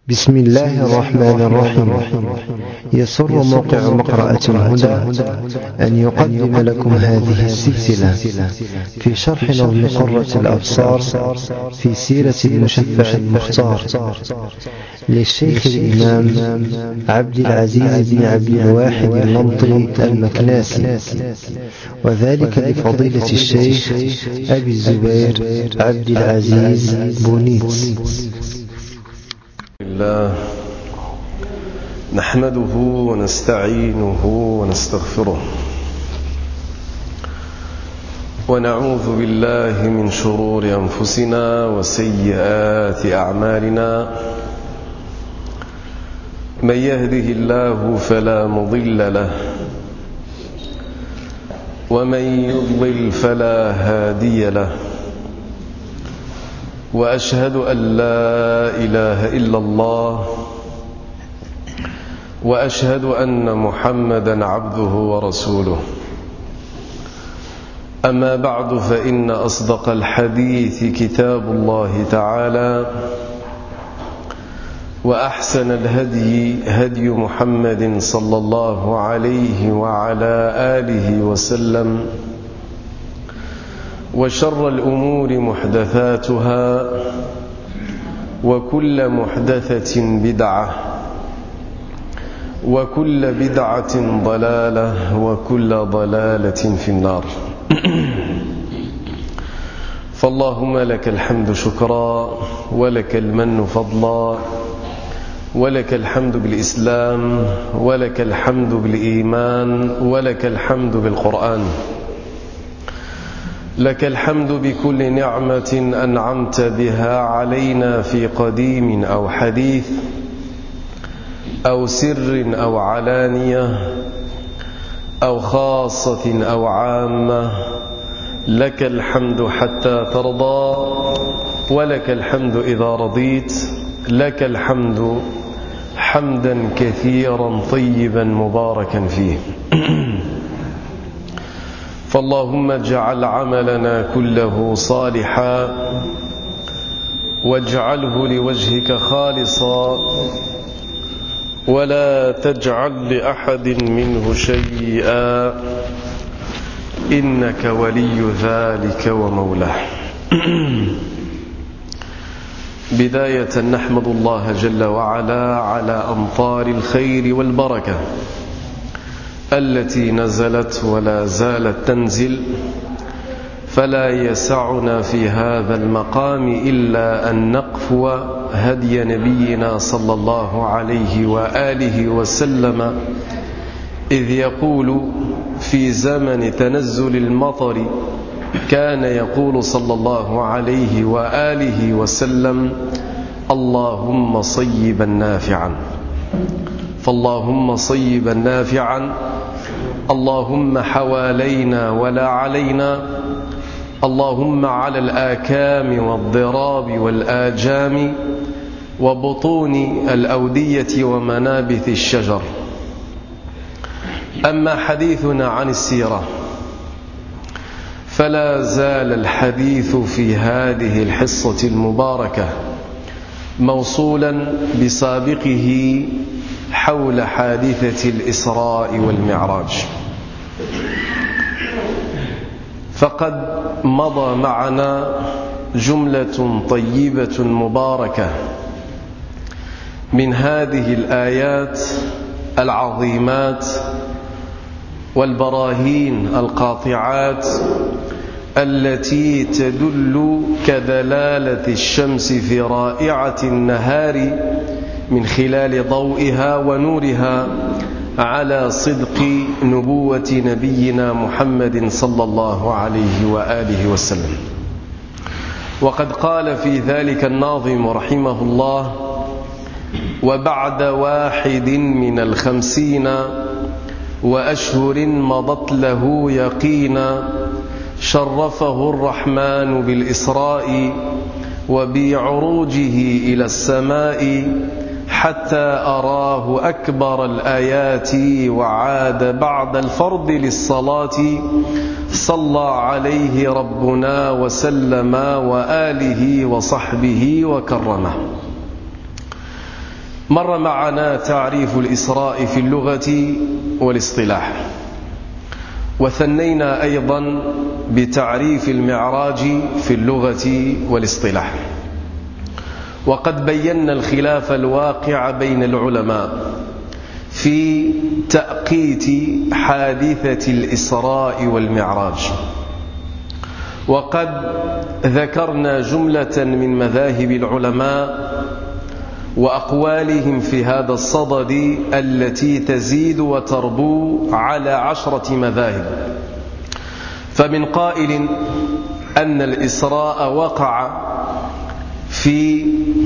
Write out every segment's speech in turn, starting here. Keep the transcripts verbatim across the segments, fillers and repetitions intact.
بسم الله الرحمن الرحيم. يسر موقع مقرأة الهدى أن يقدم لكم هذه السلسلة في شرح نظم قرة الأبصار في سيرة المشفع المختار للشيخ الإمام عبد العزيز بن عبد الواحد اللمطي المكناسي، وذلك لفضيلة الشيخ أبي الزبير عبد العزيز بونيت. الله نحمده ونستعينه ونستغفره ونعوذ بالله من شرور أنفسنا وسيئات أعمالنا. من يهده الله فلا مضل له ومن يضلل فلا هادي له، وأشهد أن لا إله إلا الله وأشهد أن محمدا عبده ورسوله. أما بعد، فإن أصدق الحديث كتاب الله تعالى، وأحسن الهدي هدي محمد صلى الله عليه وعلى آله وسلم، وشر الأمور محدثاتها، وكل محدثة بدعة، وكل بدعة ضلالة، وكل ضلالة في النار. فاللهم لك الحمد شكرا، ولك المن فضلا، ولك الحمد بالإسلام، ولك الحمد بالإيمان، ولك الحمد بالقرآن. لك الحمد بكل نعمة أنعمت بها علينا في قديم أو حديث، أو سر أو علانية، أو خاصة أو عامة. لك الحمد حتى ترضى، ولك الحمد إذا رضيت. لك الحمد حمدا كثيرا طيبا مباركا فيه. فاللهم اجعل عملنا كله صالحا، واجعله لوجهك خالصا، ولا تجعل لأحد منه شيئا، إنك ولي ذلك ومولاه. بداية نحمد الله جل وعلا على أمطار الخير والبركة التي نزلت ولا زالت تنزل، فلا يسعنا في هذا المقام إلا أن نقفو هدي نبينا صلى الله عليه وآله وسلم، إذ يقول في زمن تنزل المطر كان يقول صلى الله عليه وآله وسلم: اللهم صيبا نافعا. فاللهم صيبا نافعا، اللهم حوالينا ولا علينا، اللهم على الآكام والضراب والآجام وبطون الأودية ومنابت الشجر. أما حديثنا عن السيرة، فلا زال الحديث في هذه الحصة المباركة موصولا بسابقه حول حادثة الإسراء والمعراج. فقد مضى معنا جملة طيبة مباركة من هذه الآيات العظيمات والبراهين القاطعات التي تدل كدلالة الشمس في رائعة النهار من خلال ضوئها ونورها على صدق نبوة نبينا محمد صلى الله عليه وآله وسلم. وقد قال في ذلك الناظم رحمه الله: وبعد واحد من الخمسين وأشهر مضت له يقينا، شرفه الرحمن بالإسراء وبعروجه إلى السماء، حتى أراه أكبر الآيات وعاد بعد الفرض للصلاة، صلى عليه ربنا وسلم وآله وصحبه وكرمه. مر معنا تعريف الإسراء في اللغة والاصطلاح، وثنينا أيضا بتعريف المعراج في اللغة والاصطلاح، وقد بينا الخلاف الواقع بين العلماء في تأقيت حادثة الإسراء والمعراج، وقد ذكرنا جملة من مذاهب العلماء وأقوالهم في هذا الصدد التي تزيد وتربو على عشرة مذاهب. فمن قائل أن الإسراء وقع في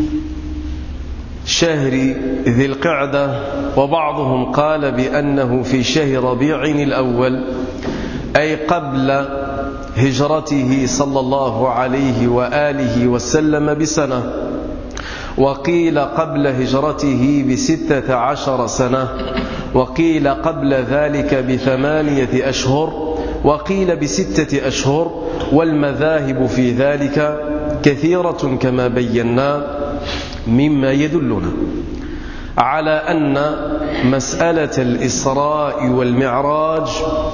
شهر ذي القعدة، وبعضهم قال بأنه في شهر ربيع الأول، أي قبل هجرته صلى الله عليه وآله وسلم بسنة، وقيل قبل هجرته بستة عشر سنة، وقيل قبل ذلك بثمانية أشهر، وقيل بستة أشهر، والمذاهب في ذلك كثيرة كما بينا، مما يدلنا على أن مسألة الإسراء والمعراج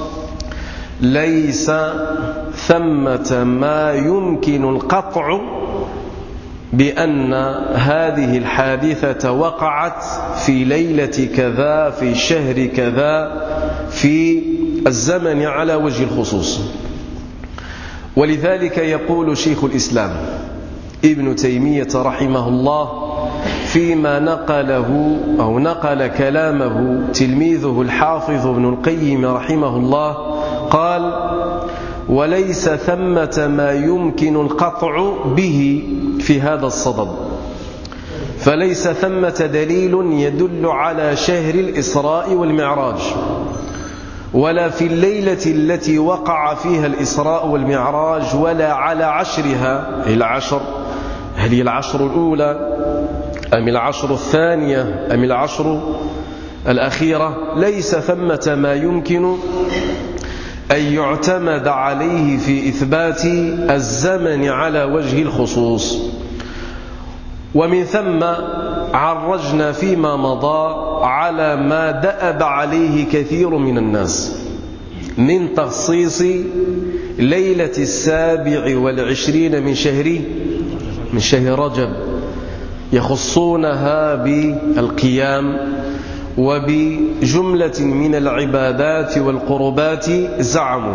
ليس ثمة ما يمكن القطع بأن هذه الحادثة وقعت في ليلة كذا في شهر كذا في الزمن على وجه الخصوص. ولذلك يقول شيخ الإسلام ابن تيمية رحمه الله فيما نقله أو نقل كلامه تلميذه الحافظ ابن القيم رحمه الله، قال: وليس ثمة ما يمكن القطع به في هذا الصدد، فليس ثمة دليل يدل على شهر الإسراء والمعراج، ولا في الليلة التي وقع فيها الإسراء والمعراج، ولا على عشرها، العشر هل هي العشر الأولى أم العشر الثانية أم العشر الأخيرة. ليس ثمة ما يمكن أن يعتمد عليه في إثبات الزمن على وجه الخصوص. ومن ثم عرجنا فيما مضى على ما دأب عليه كثير من الناس من تخصيص ليلة السابع والعشرين من شهر من شهر رجب، يخصونها بالقيام وبجملة من العبادات والقربات زعموا.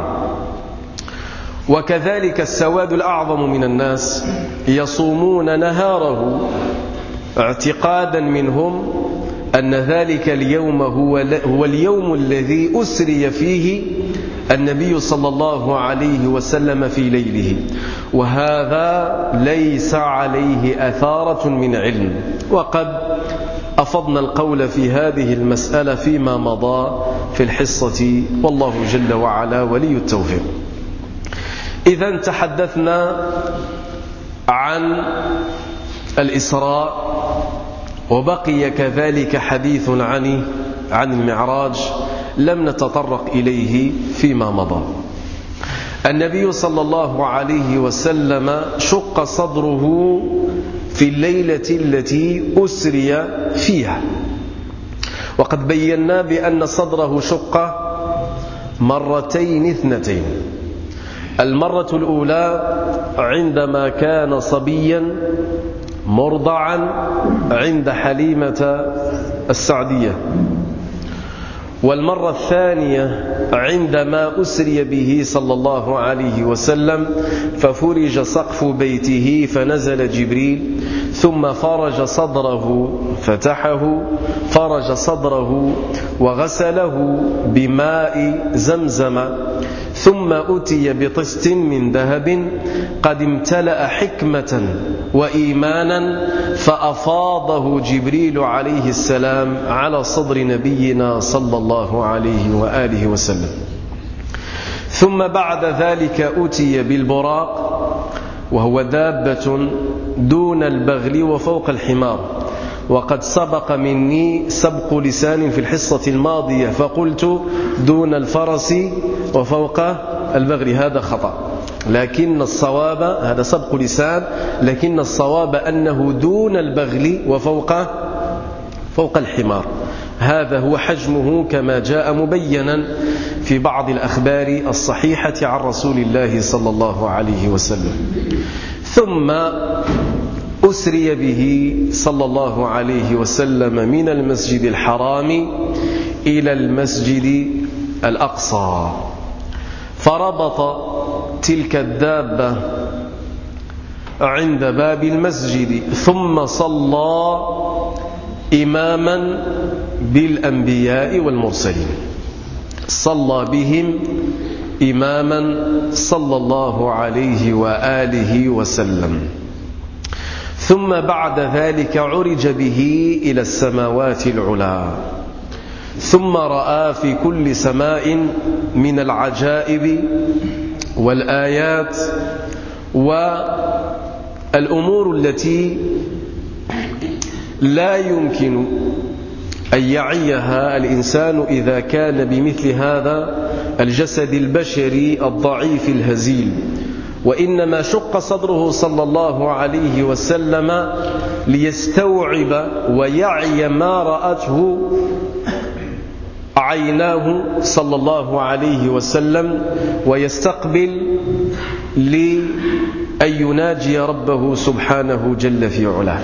وكذلك السواد الأعظم من الناس يصومون نهاره اعتقادا منهم أن ذلك اليوم هو هو اليوم الذي أسري فيه النبي صلى الله عليه وسلم في ليله، وهذا ليس عليه أثارة من علم. وقد أفضنا القول في هذه المسألة فيما مضى في الحصة، والله جل وعلا ولي التوفيق. إذن تحدثنا عن الإسراء، وبقي كذلك حديث عن عن المعراج لم نتطرق إليه فيما مضى. النبي صلى الله عليه وسلم شق صدره في الليلة التي أسري فيها، وقد بينا بأن صدره شق مرتين اثنتين. المرة الأولى عندما كان صبيا مرضعا عند حليمة السعدية، والمرة الثانية عندما أسري به صلى الله عليه وسلم ففرج سقف بيته فنزل جبريل ثم فرج صدره، فتحه فرج صدره وغسله بماء زمزم، ثم أتي بطست من ذهب قد امتلأ حكمة وإيمانا فأفاضه جبريل عليه السلام على صدر نبينا صلى الله عليه وآله وسلم. ثم بعد ذلك أتي بالبراق، وهو دابة دون البغل وفوق الحمار، وقد سبق مني سبق لسان في الحصة الماضية فقلت دون الفرس وفوق البغل، هذا خطأ، لكن الصواب هذا سبق لسان، لكن الصواب أنه دون البغل وفوق فوق الحمار. هذا هو حجمه كما جاء مبينا في بعض الأخبار الصحيحة عن رسول الله صلى الله عليه وسلم. ثم أسري به صلى الله عليه وسلم من المسجد الحرام إلى المسجد الأقصى، فربط تلك الدابة عند باب المسجد، ثم صلى إماما بالأنبياء والمرسلين، صلى بهم إماما صلى الله عليه وآله وسلم. ثم بعد ذلك عرج به إلى السماوات العلى، ثم رأى في كل سماء من العجائب والآيات والأمور التي لا يمكن أن يعيها الإنسان إذا كان بمثل هذا الجسد البشري الضعيف الهزيل. وإنما شق صدره صلى الله عليه وسلم ليستوعب ويعي ما رأته عيناه صلى الله عليه وسلم، ويستقبل لأن يناجي ربه سبحانه جل في علاه.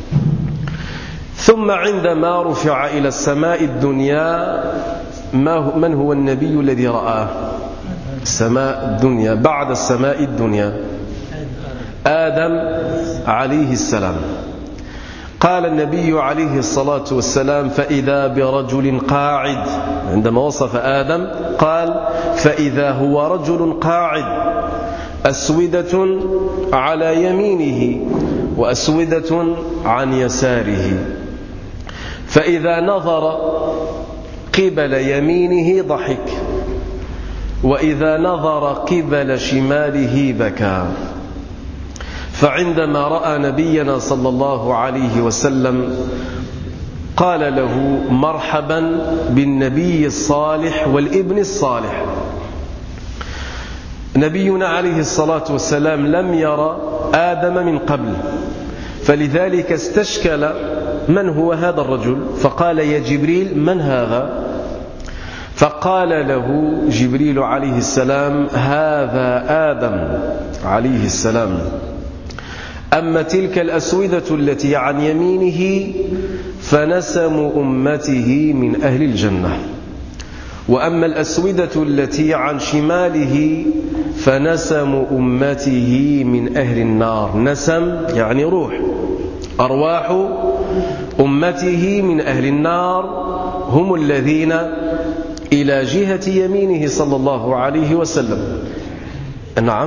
ثم عندما رفع إلى السماء الدنيا، من هو النبي الذي رآه؟ السماء الدنيا، بعد السماء الدنيا آدم عليه السلام. قال النبي عليه الصلاة والسلام: فإذا برجل قاعد. عندما وصف آدم قال: فإذا هو رجل قاعد، أسودة على يمينه وأسودة عن يساره، فإذا نظر قبل يمينه ضحك، وإذا نظر قبل شماله بكى. فعندما رأى نبينا صلى الله عليه وسلم قال له: مرحبا بالنبي الصالح والابن الصالح. نبينا عليه الصلاة والسلام لم يرى آدم من قبل، فلذلك استشكل من هو هذا الرجل، فقال: يا جبريل، من هذا؟ فقال له جبريل عليه السلام: هذا آدم عليه السلام. أما تلك الأسودة التي عن يمينه فنسم أمته من أهل الجنة، وأما الأسودة التي عن شماله فنسم أمته من أهل النار. نسم يعني روح، أرواح أمته من أهل النار هم الذين إلى جهة يمينه صلى الله عليه وسلم. نعم،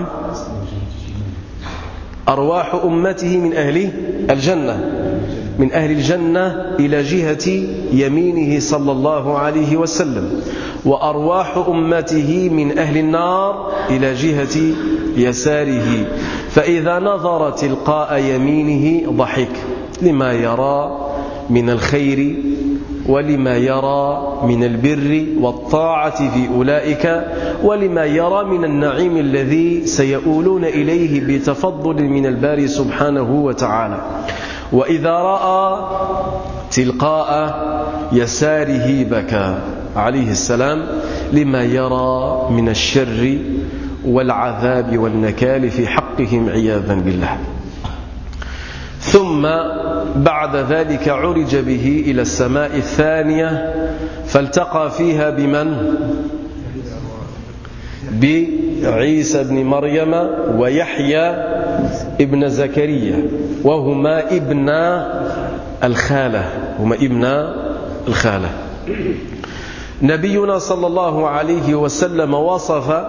أرواح أمته من أهل الجنة، من أهل الجنة إلى جهة يمينه صلى الله عليه وسلم، وأرواح أمته من أهل النار إلى جهة يساره. فإذا نظر تلقاء يمينه ضحك لما يرى من الخير ولما يرى من البر والطاعة في أولئك، ولما يرى من النعيم الذي سيؤولون إليه بتفضل من الباري سبحانه وتعالى. وإذا رأى تلقاء يساره بكى عليه السلام لما يرى من الشر والعذاب والنكال في حقهم عياذا بالله. ثم بعد ذلك عرج به إلى السماء الثانية، فالتقى فيها بمن؟ بعيسى بن مريم ويحيى ابن زكريا، وهما ابن الخالة، هما ابن الخالة. نبينا صلى الله عليه وسلم وصف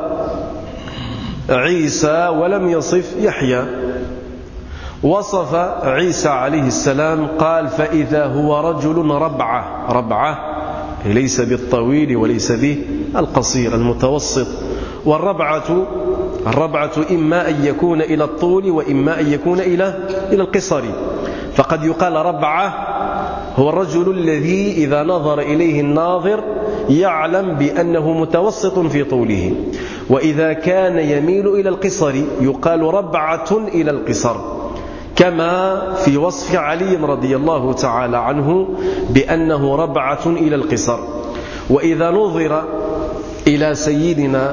عيسى ولم يصف يحيى. وصف عيسى عليه السلام قال: فإذا هو رجل ربعة. ربعة ليس بالطويل وليس بالقصير، المتوسط. والربعة الربعة إما أن يكون إلى الطول وإما أن يكون إلى إلى القصر. فقد يقال ربعة هو الرجل الذي إذا نظر إليه الناظر يعلم بأنه متوسط في طوله، وإذا كان يميل إلى القصر يقال ربعة إلى القصر، كما في وصف علي رضي الله تعالى عنه بأنه ربعة إلى القصر. وإذا نظر إلى سيدنا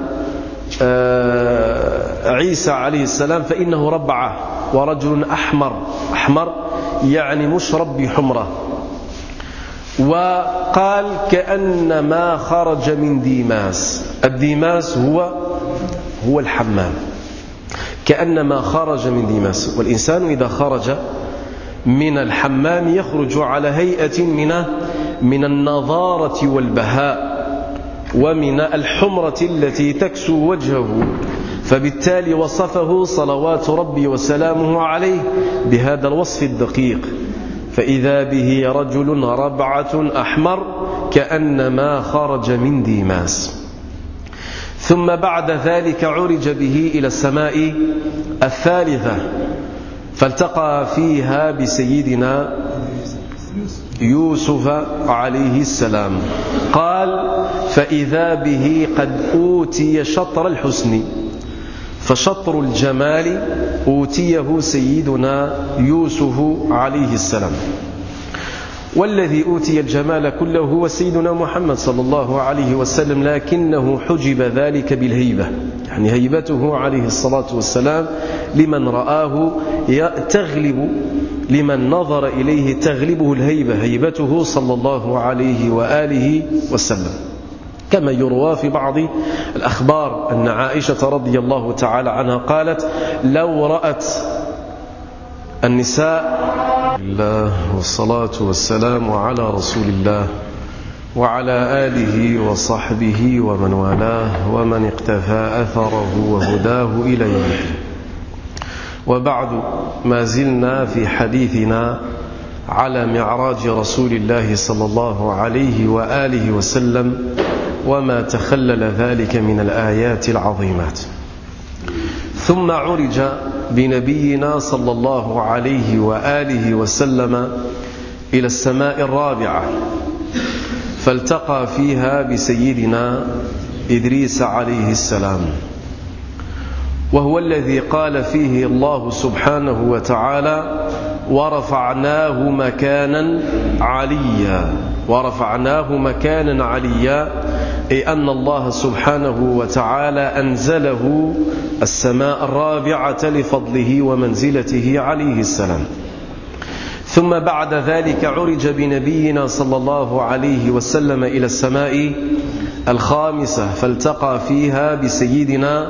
عيسى عليه السلام فإنه ربعة ورجل أحمر، أحمر يعني مشرب بحمرة. وقال كأنما خرج من ديماس، الديماس هو هو الحمام، كأنما خرج من ديماس. والإنسان إذا خرج من الحمام يخرج على هيئة من من النضارة والبهاء ومن الحمرة التي تكسو وجهه، فبالتالي وصفه صلوات ربي وسلامه عليه بهذا الوصف الدقيق، فإذا به رجل ربعة أحمر كأنما خرج من ديماس. ثم بعد ذلك عرج به إلى السماء الثالثة فالتقى فيها بسيدنا يوسف عليه السلام. قال فإذا به قد أوتي شطر الحسن، فشطر الجمال أوتيه سيدنا يوسف عليه السلام، والذي أوتي الجمال كله هو سيدنا محمد صلى الله عليه وسلم، لكنه حجب ذلك بالهيبة، يعني هيبته عليه الصلاة والسلام لمن رآه تغلب، لمن نظر إليه تغلبه الهيبة، هيبته صلى الله عليه وآله وسلم. كما يروى في بعض الأخبار أن عائشة رضي الله تعالى عنها قالت لو رأت النساء الله والصلاة والسلام على رسول الله وعلى آله وصحبه ومن والاه ومن اقتفى أثره وهداه إلى يوم الدين. وبعد، ما زلنا في حديثنا على معراج رسول الله صلى الله عليه وآله وسلم وما تخلل ذلك من الآيات العظيمات. ثم عرج بنبينا صلى الله عليه وآله وسلم إلى السماء الرابعة فالتقى فيها بسيدنا إدريس عليه السلام، وهو الذي قال فيه الله سبحانه وتعالى ورفعناه مكانا عليا. ورفعناه مكانا عليا أي أن الله سبحانه وتعالى أنزله السماء الرابعة لفضله ومنزلته عليه السلام. ثم بعد ذلك عرج بنبينا صلى الله عليه وسلم إلى السماء الخامسة فالتقى فيها بسيدنا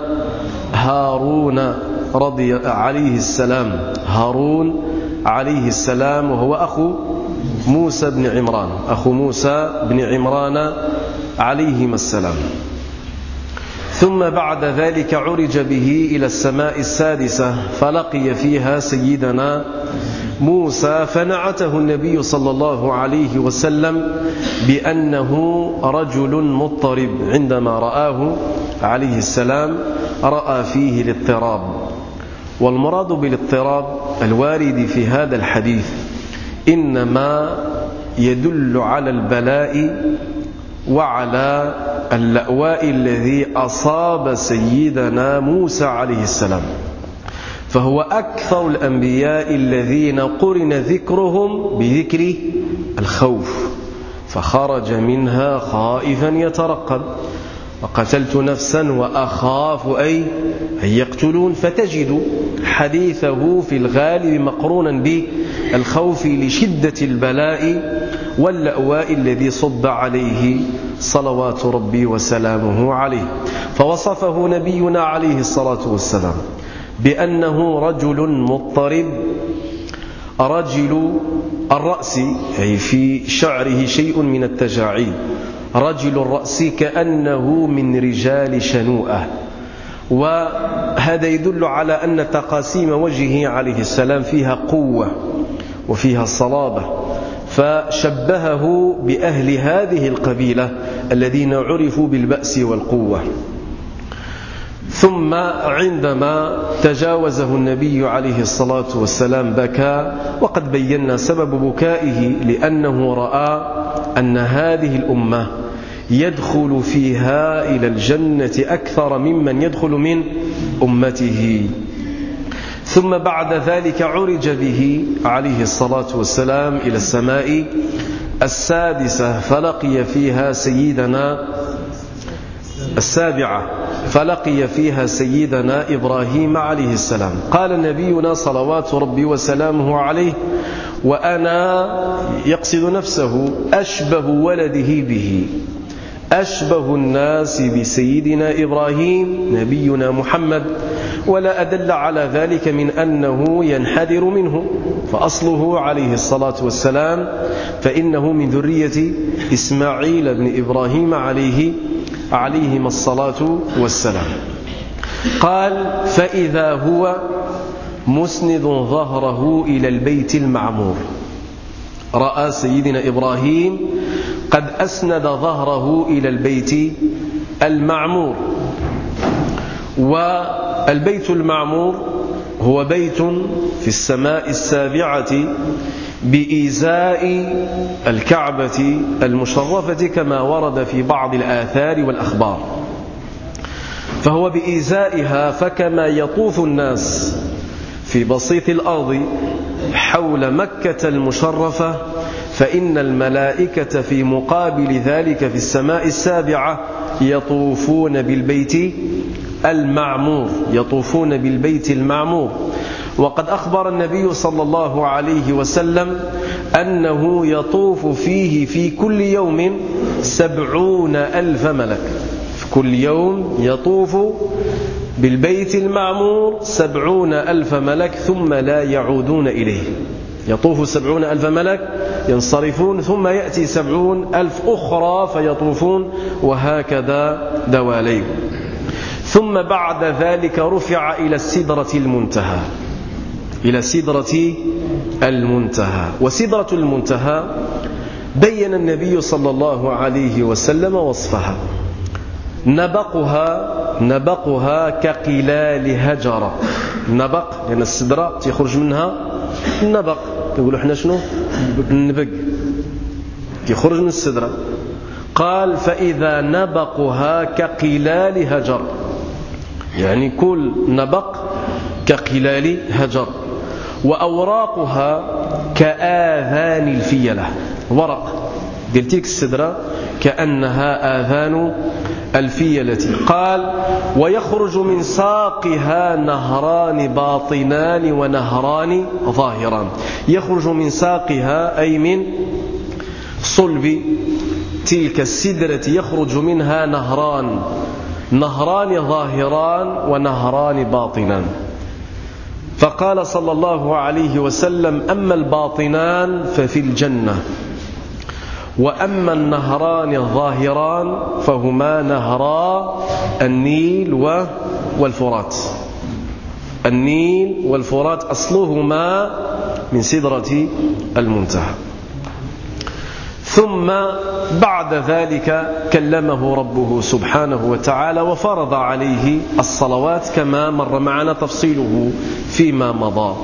هارون رضي عليه السلام، هارون عليه السلام وهو أخو موسى بن عمران، أخو موسى بن عمران عليهما السلام. ثم بعد ذلك عرج به إلى السماء السادسة فلقي فيها سيدنا موسى فنعته النبي صلى الله عليه وسلم بأنه رجل مضطرب، عندما رآه عليه السلام رأى فيه الاضطراب. والمراد بالاضطراب الوارد في هذا الحديث إنما يدل على البلاء وعلى اللأواء الذي أصاب سيدنا موسى عليه السلام، فهو أكثر الأنبياء الذين قرن ذكرهم بذكر الخوف، فخرج منها خائفا يترقب، وقتلت نفسا وأخاف أي أن يقتلون، فتجد حديثه في الغالب مقرونا بالخوف لشدة البلاء واللأواء الذي صب عليه صلوات ربي وسلامه عليه. فوصفه نبينا عليه الصلاة والسلام بأنه رجل مضطرب رجل الرأس، أي في شعره شيء من التجاعيد، رجل الرأس كأنه من رجال شنوءة. وهذا يدل على أن تقاسيم وجهه عليه السلام فيها قوة وفيها صلابة، فشبهه بأهل هذه القبيلة الذين عرفوا بالبأس والقوة. ثم عندما تجاوزه النبي عليه الصلاة والسلام بكى، وقد بينا سبب بكائه لأنه رأى أن هذه الأمة يدخل فيها إلى الجنة أكثر ممن يدخل من أمته. ثم بعد ذلك عرج به عليه الصلاة والسلام إلى السماء السادسة فلقي فيها سيدنا السابعة فلقي فيها سيدنا إبراهيم عليه السلام. قال نبينا صلوات ربي وسلامه عليه: وأنا يقصد نفسه أشبه ولده به، أشبه الناس بسيدنا إبراهيم نبينا محمد، ولا أدل على ذلك من أنه ينحدر منه، فأصله عليه الصلاة والسلام فإنه من ذرية إسماعيل بن إبراهيم عليه عليهما الصلاة والسلام. قال: فإذا هو مسند ظهره إلى البيت المعمور. رأى سيدنا إبراهيم قد أسند ظهره إلى البيت المعمور. والبيت المعمور هو بيت في السماء السابعة بإزاء الكعبة المشرفة كما ورد في بعض الآثار والأخبار، فهو بإزائها. فكما يطوف الناس في بسيط الأرض حول مكة المشرفة، فإن الملائكة في مقابل ذلك في السماء السابعة يطوفون بالبيت المعمور يطوفون بالبيت المعمور. وقد أخبر النبي صلى الله عليه وسلم أنه يطوف فيه في كل يوم سبعون ألف ملك. في كل يوم يطوف بالبيت المعمور سبعون ألف ملك ثم لا يعودون إليه. يطوف سبعون ألف ملك ينصرفون، ثم يأتي سبعون ألف أخرى فيطوفون، وهكذا دواليب. ثم بعد ذلك رفع إلى السدرة المنتهى إلى سدرة المنتهى. وسدرة المنتهى بين النبي صلى الله عليه وسلم وصفها: نبقها نبقها كقلال هجرة. نبق لأن يعني السدرة تخرج منها النبق، يقولوا احنا شنو النبق يخرج من السدرة. قال: فإذا نبقها كقلال هجر، يعني كل نبق كقلال هجر. وأوراقها كآذان الفيلة، ورق ديال تلك السدرة كأنها آذان الفيلة. قال: ويخرج من ساقها نهران باطنان ونهران ظاهران. يخرج من ساقها أي من صلب تلك السدرة يخرج منها نهران نهران ظاهران ونهران باطنان. فقال صلى الله عليه وسلم: أما الباطنان ففي الجنة، وأما النهران الظاهران فهما نهرا النيل والفرات. النيل والفرات أصلهما من سدرة المنتهى. ثم بعد ذلك كلمه ربه سبحانه وتعالى وفرض عليه الصلوات كما مر معنا تفصيله فيما مضى.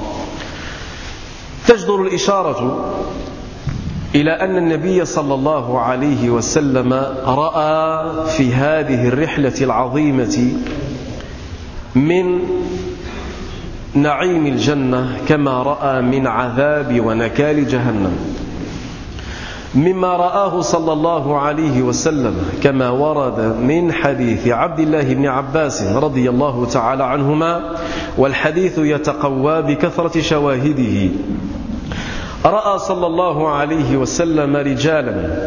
تجدر الإشارة إلى أن النبي صلى الله عليه وسلم رأى في هذه الرحلة العظيمة من نعيم الجنة كما رأى من عذاب ونكال جهنم. مما رآه صلى الله عليه وسلم كما ورد من حديث عبد الله بن عباس رضي الله تعالى عنهما، والحديث يتقوى بكثرة شواهده. رأى صلى الله عليه وسلم رجالا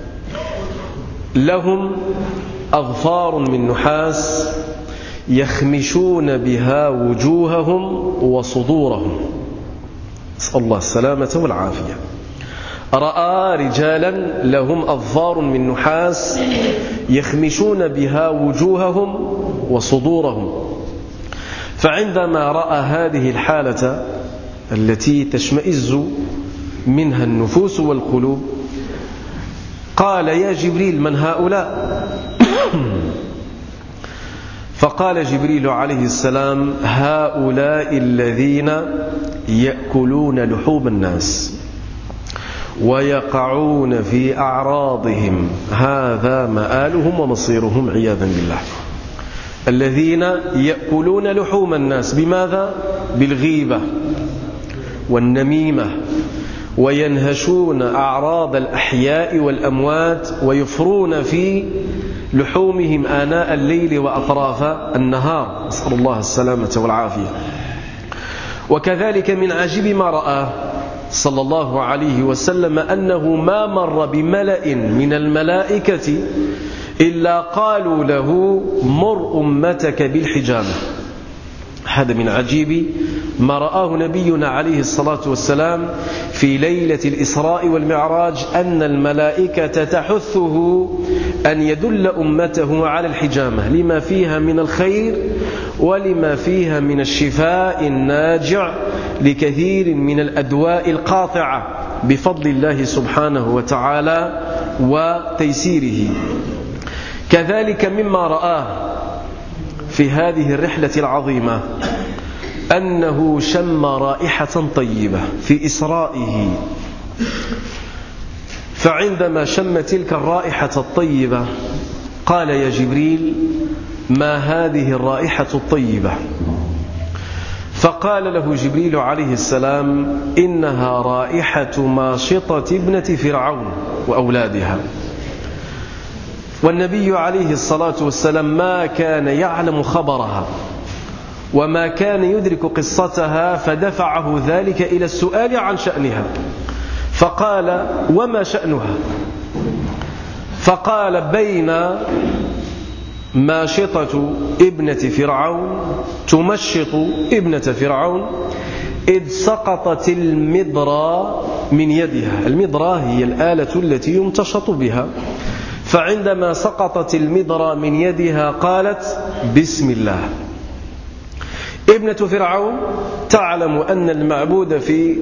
لهم أظفار من نحاس يخمشون بها وجوههم وصدورهم، نسأل الله السلامة والعافية. رأى رجالا لهم أظفار من نحاس يخمشون بها وجوههم وصدورهم. فعندما رأى هذه الحالة التي تشمئز منها النفوس والقلوب قال: يا جبريل من هؤلاء؟ فقال جبريل عليه السلام: هؤلاء الذين يأكلون لحوم الناس ويقعون في أعراضهم، هذا مآلهم ومصيرهم عياذا بالله. الذين يأكلون لحوم الناس بماذا؟ بالغيبة والنميمة، وينهشون أعراض الأحياء والأموات، ويفرون في لحومهم آناء الليل وأطراف النهار، نسأل الله السلامة والعافية. وكذلك من عجيب ما رآه صلى الله عليه وسلم أنه ما مر بملأ من الملائكة إلا قالوا له مر أمتك بالحجامة. هذا من عجيب ما رآه نبينا عليه الصلاة والسلام في ليلة الإسراء والمعراج، أن الملائكة تحثه أن يدل أمته على الحجامة لما فيها من الخير ولما فيها من الشفاء الناجع لكثير من الأدواء القاطعة بفضل الله سبحانه وتعالى وتيسيره. كذلك مما رآه في هذه الرحلة العظيمة أنه شم رائحة طيبة في إسرائه، فعندما شم تلك الرائحة الطيبة قال يا جبريل ما هذه الرائحة الطيبة؟ فقال له جبريل عليه السلام إنها رائحة ماشطة ابنة فرعون وأولادها. والنبي عليه الصلاة والسلام ما كان يعلم خبرها وما كان يدرك قصتها، فدفعه ذلك إلى السؤال عن شأنها، فقال وما شأنها؟ فقال بين ماشطة ابنة فرعون تمشط ابنة فرعون إذ سقطت المضرى من يدها. المضرى هي الآلة التي يمتشط بها، فعندما سقطت المضرى من يدها قالت بسم الله. ابنة فرعون تعلم أن المعبود في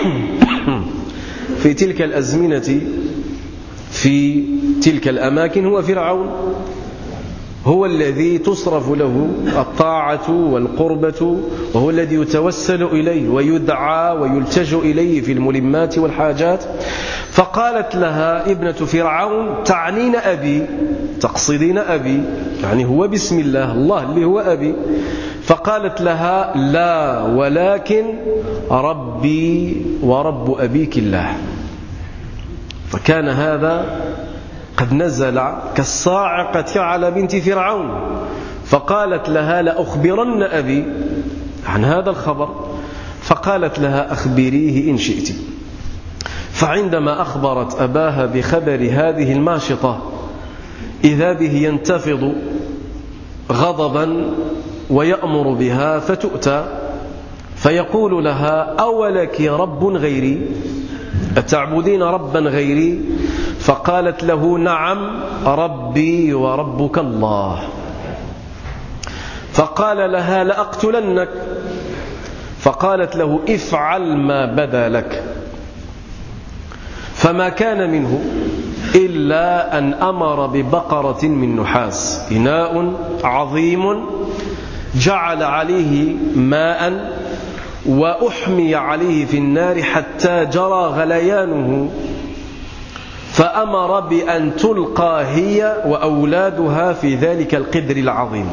في تلك الأزمنة في تلك الأماكن هو فرعون، هو الذي تصرف له الطاعة والقربة، وهو الذي يتوسل إليه ويدعى ويلتجأ إليه في الملمات والحاجات. فقالت لها ابنة فرعون تعنين أبي، تقصدين أبي، يعني هو بسم الله، الله اللي هو أبي. فقالت لها لا ولكن ربي ورب أبيك الله. فكان هذا قد نزل كالصاعقة على بنت فرعون، فقالت لها لأخبرن أبي عن هذا الخبر. فقالت لها أخبريه إن شئت. فعندما أخبرت أباها بخبر هذه الماشطة إذا به ينتفض غضبا ويأمر بها فتؤتى، فيقول لها أولك رب غيري؟ أتعبدين ربا غيري؟ فقالت له نعم ربي وربك الله. فقال لها لأقتلنك. فقالت له افعل ما بدا لك. فما كان منه إلا أن أمر ببقرة من نحاس، إناء عظيم جعل عليه ماء وأحمي عليه في النار حتى جرى غليانه، فأمر بأن تلقى هي وأولادها في ذلك القدر العظيم.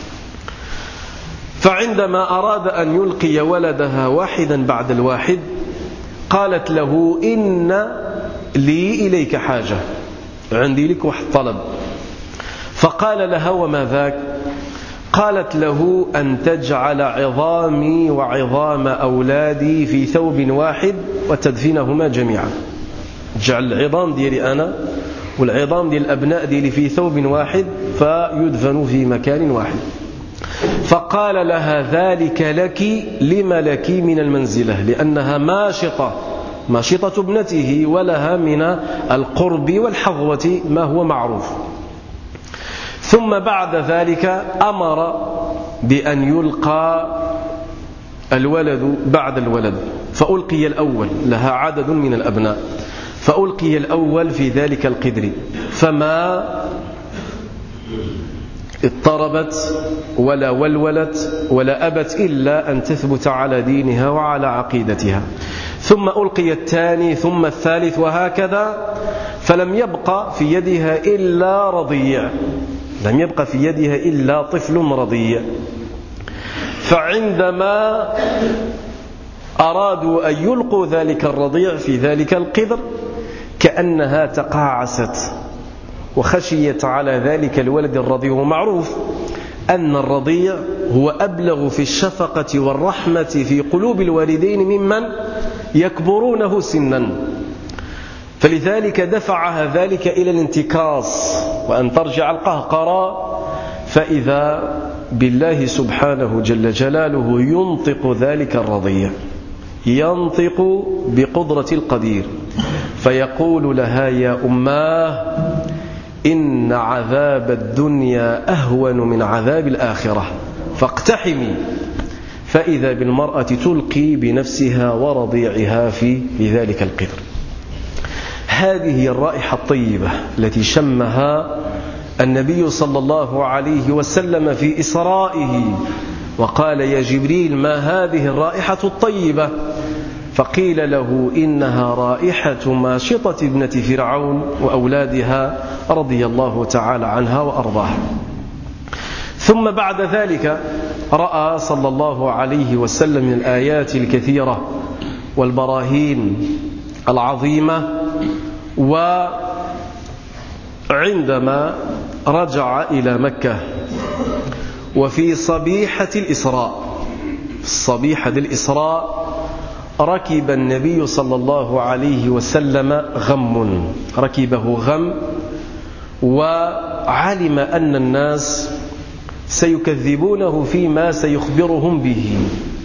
فعندما أراد أن يلقي ولدها واحدا بعد الواحد قالت له إن لي إليك حاجة، عندي لك واحد طلب. فقال لها وما ذاك؟ قالت له أن تجعل عظامي وعظام أولادي في ثوب واحد وتدفنهما جميعا. جعل العظام ديالي أنا والعظام ديال الأبناء ديالي في ثوب واحد فيدفنوا في مكان واحد. فقال لها ذلك لك لما لك من المنزلة، لأنها ماشطة ماشطة ابنته ولها من القرب والحظوة ما هو معروف. ثم بعد ذلك أمر بأن يلقى الولد بعد الولد، فألقي الأول، لها عدد من الأبناء، فألقي الأول في ذلك القدر، فما اضطربت ولا ولولت ولا أبت إلا أن تثبت على دينها وعلى عقيدتها. ثم ألقي الثاني ثم الثالث وهكذا، فلم يبقى في يدها إلا رضيع، لم يبقى في يدها إلا طفل رضيع. فعندما أرادوا أن يلقوا ذلك الرضيع في ذلك القدر كأنها تقاعست وخشيت على ذلك الولد الرضيع. ومعروف أن الرضيع هو أبلغ في الشفقة والرحمة في قلوب الوالدين ممن يكبرونه سنا، فلذلك دفعها ذلك إلى الانتكاس وأن ترجع القهقرة، فإذا بالله سبحانه جل جلاله ينطق ذلك الرضيع، ينطق بقدرة القدير فيقول لها: يا أماه، إن عذاب الدنيا أهون من عذاب الآخرة فاقتحمي. فإذا بالمرأة تلقي بنفسها ورضيعها في ذلك القدر. هذه هي الرائحة الطيبة التي شمها النبي صلى الله عليه وسلم في إسرائه، وقال: يا جبريل، ما هذه الرائحة الطيبة؟ فقيل له: إنها رائحة ماشطة ابنة فرعون وأولادها رضي الله تعالى عنها وأرضاها. ثم بعد ذلك رأى صلى الله عليه وسلم من الآيات الكثيرة والبراهين العظيمة. وعندما رجع إلى مكة وفي صبيحة الإسراء صبيحة الإسراء ركب النبي صلى الله عليه وسلم غم، ركبه غم، وعلم أن الناس سيكذبونه فيما سيخبرهم به،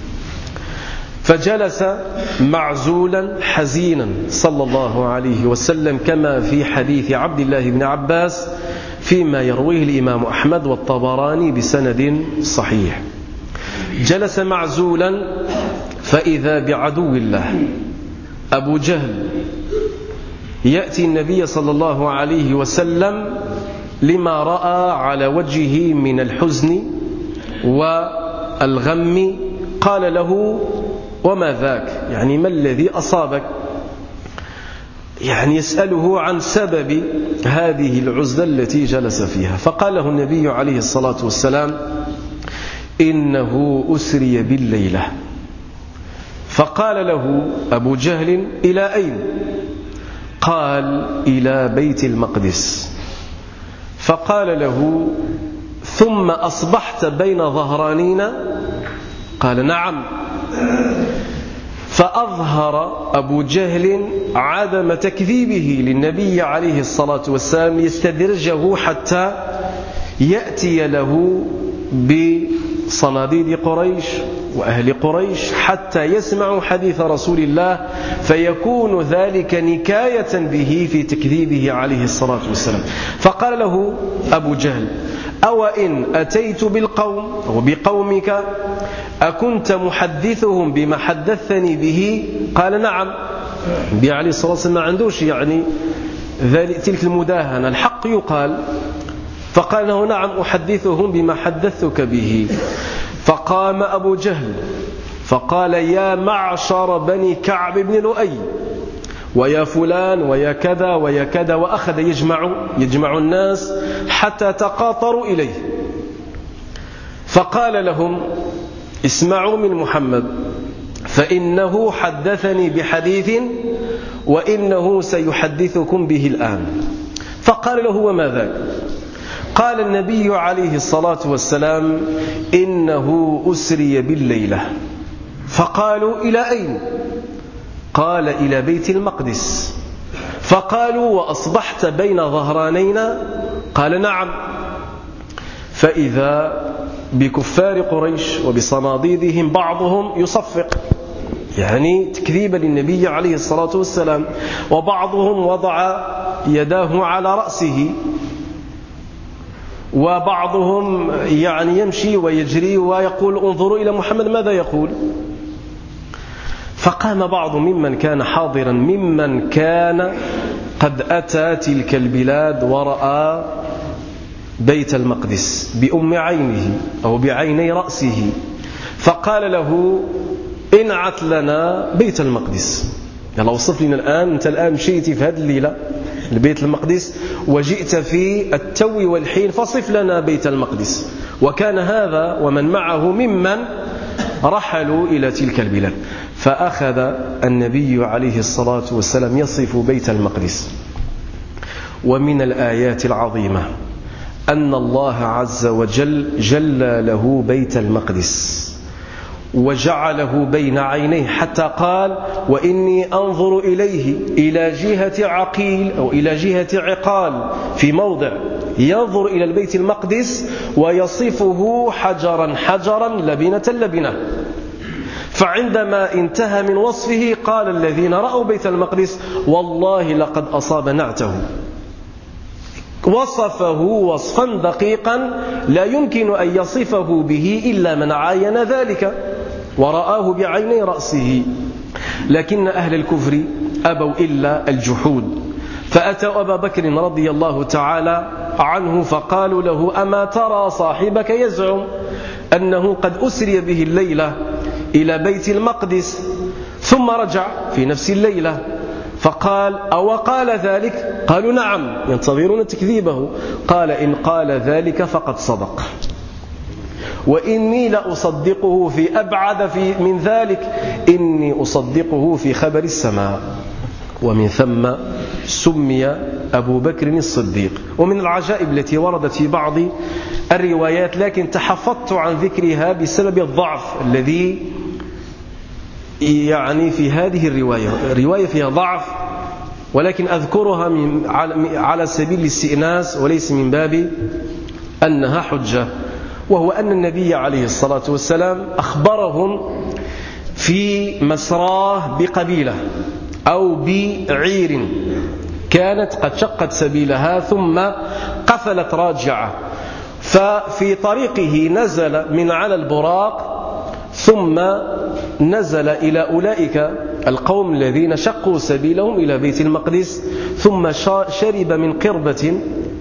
فجلس معزولا حزينا صلى الله عليه وسلم كما في حديث عبد الله بن عباس فيما يرويه الإمام أحمد والطبراني بسند صحيح. جلس معزولا فإذا بعدو الله أبو جهل يأتي النبي صلى الله عليه وسلم لما رأى على وجهه من الحزن والغم. قال له: وما ذاك؟ يعني ما الذي أصابك؟ يعني يسأله عن سبب هذه العزلة التي جلس فيها. فقال له النبي عليه الصلاة والسلام: إنه أسري بالليلة. فقال له أبو جهل: إلى أين؟ قال: إلى بيت المقدس. فقال له: ثم أصبحت بين ظهرانينا؟ قال: نعم. فأظهر أبو جهل عدم تكذيبه للنبي عليه الصلاة والسلام يستدرجه حتى يأتي له بصناديد قريش وأهل قريش حتى يسمعوا حديث رسول الله، فيكون ذلك نكاية به في تكذيبه عليه الصلاة والسلام. فقال له أبو جهل: أو إن أتيت بالقوم وبقومك أكنت محدثهم بما حدثني به؟ قال: نعم. النبي عليه الصلاة والسلام ما عندوش يعني تلك المداهنة، الحق يقال. فقال له: نعم أحدثهم بما حدثتك به. فقام أبو جهل فقال: يا معشر بني كعب بن لؤي، ويا فلان ويا كذا ويا كذا، وأخذ يجمع يجمع الناس حتى تقاطروا إليه. فقال لهم: اسمعوا من محمد، فإنه حدثني بحديث وإنه سيحدثكم به الآن. فقال له: وما ذاك؟ قال النبي عليه الصلاة والسلام: إنه أسري بالليلة. فقالوا: إلى أين؟ قال: إلى بيت المقدس. فقالوا: وأصبحت بين ظهرانينا؟ قال: نعم. فإذا بكفار قريش وبصناديدهم بعضهم يصفق، يعني تكذيبا للنبي عليه الصلاة والسلام، وبعضهم وضع يداه على رأسه، وبعضهم يعني يمشي ويجري ويقول: انظروا إلى محمد ماذا يقول. فقام بعض ممن كان حاضرا ممن كان قد أتى تلك البلاد ورأى بيت المقدس بأم عينه أو بعيني رأسه، فقال له: انعت لنا بيت المقدس. يلا وصف لنا الآن، أنت الآن مشيتي في هذه الليلة البيت المقدس وجئت في التو والحين فصف لنا بيت المقدس. وكان هذا ومن معه ممن رحلوا إلى تلك البلاد. فأخذ النبي عليه الصلاة والسلام يصف بيت المقدس. ومن الآيات العظيمة أن الله عز وجل جل له بيت المقدس وجعله بين عينيه حتى قال وإني أنظر إليه إلى جهة عقيل أو إلى جهة عقال، في موضع ينظر إلى البيت المقدس ويصفه حجرا حجرا لبنة لبنة. فعندما انتهى من وصفه قال الذين رأوا بيت المقدس والله لقد أصاب نعته. وصفه وصفا دقيقا لا يمكن أن يصفه به إلا من عاين ذلك ورآه بعيني رأسه. لكن أهل الكفر أبوا إلا الجحود، فأتوا أبا بكر رضي الله تعالى عنه فقالوا له أما ترى صاحبك يزعم أنه قد أسري به الليلة إلى بيت المقدس ثم رجع في نفس الليلة؟ فقال أو قال ذلك؟ قالوا نعم ينتظرون تكذيبه. قال إن قال ذلك فقد صدق، وإني لأصدقه في أبعد في من ذلك، إني أصدقه في خبر السماء. ومن ثم سمي أبو بكر الصديق. ومن العجائب التي وردت في بعض الروايات لكن تحفظت عن ذكرها بسبب الضعف الذي يعني في هذه الرواية. الرواية فيها ضعف ولكن أذكرها من على سبيل الاستئناس وليس من باب أنها حجة. وهو أن النبي عليه الصلاة والسلام أخبرهم في مسراه بقبيلة أو بعير كانت قد شقت سبيلها ثم قفلت راجعة، ففي طريقه نزل من على البراق ثم نزل إلى أولئك القوم الذين شقوا سبيلهم إلى بيت المقدس، ثم شرب من قربة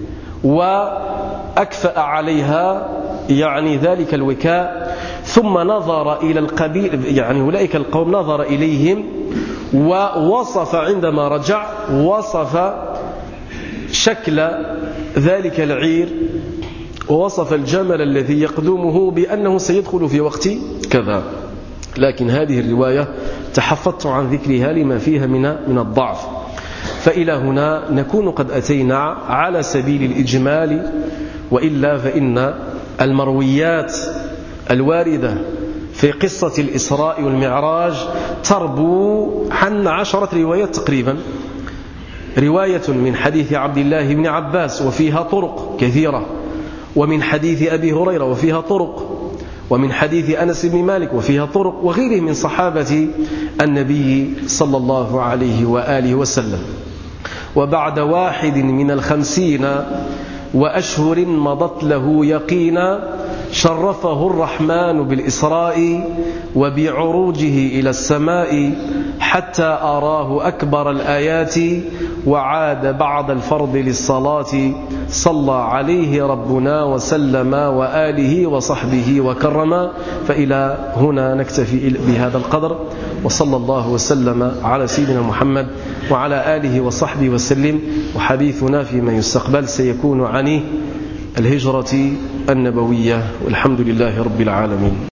وأكفأ عليها يعني ذلك الوكاء، ثم نظر إلى القبيل يعني أولئك القوم نظر إليهم ووصف عندما رجع وصف شكل ذلك العير ووصف الجمل الذي يقدمه بأنه سيدخل في وقت كذا. لكن هذه الرواية تحفظت عن ذكرها لما فيها من من الضعف. فإلى هنا نكون قد أتينا على سبيل الإجمال، وإلا فإن المرويات الواردة في قصة الإسراء والمعراج تربو عن عشرة روايات تقريبا. رواية من حديث عبد الله بن عباس وفيها طرق كثيرة، ومن حديث أبي هريرة وفيها طرق، ومن حديث أنس بن مالك وفيها طرق، وغيره من صحابة النبي صلى الله عليه وآله وسلم. وبعد واحد من الخمسين وأشهر مضت له يقينا شرفه الرحمن بالإسراء وبعروجه إلى السماء حتى أراه أكبر الآيات وعاد بعد الفرض للصلاة صلى عليه ربنا وسلم وآله وصحبه وكرم. فإلى هنا نكتفي بهذا القدر، وصلى الله وسلم على سيدنا محمد وعلى آله وصحبه وسلم. وحديثنا فيما يستقبل سيكون عن الهجرة النبوية، والحمد لله رب العالمين.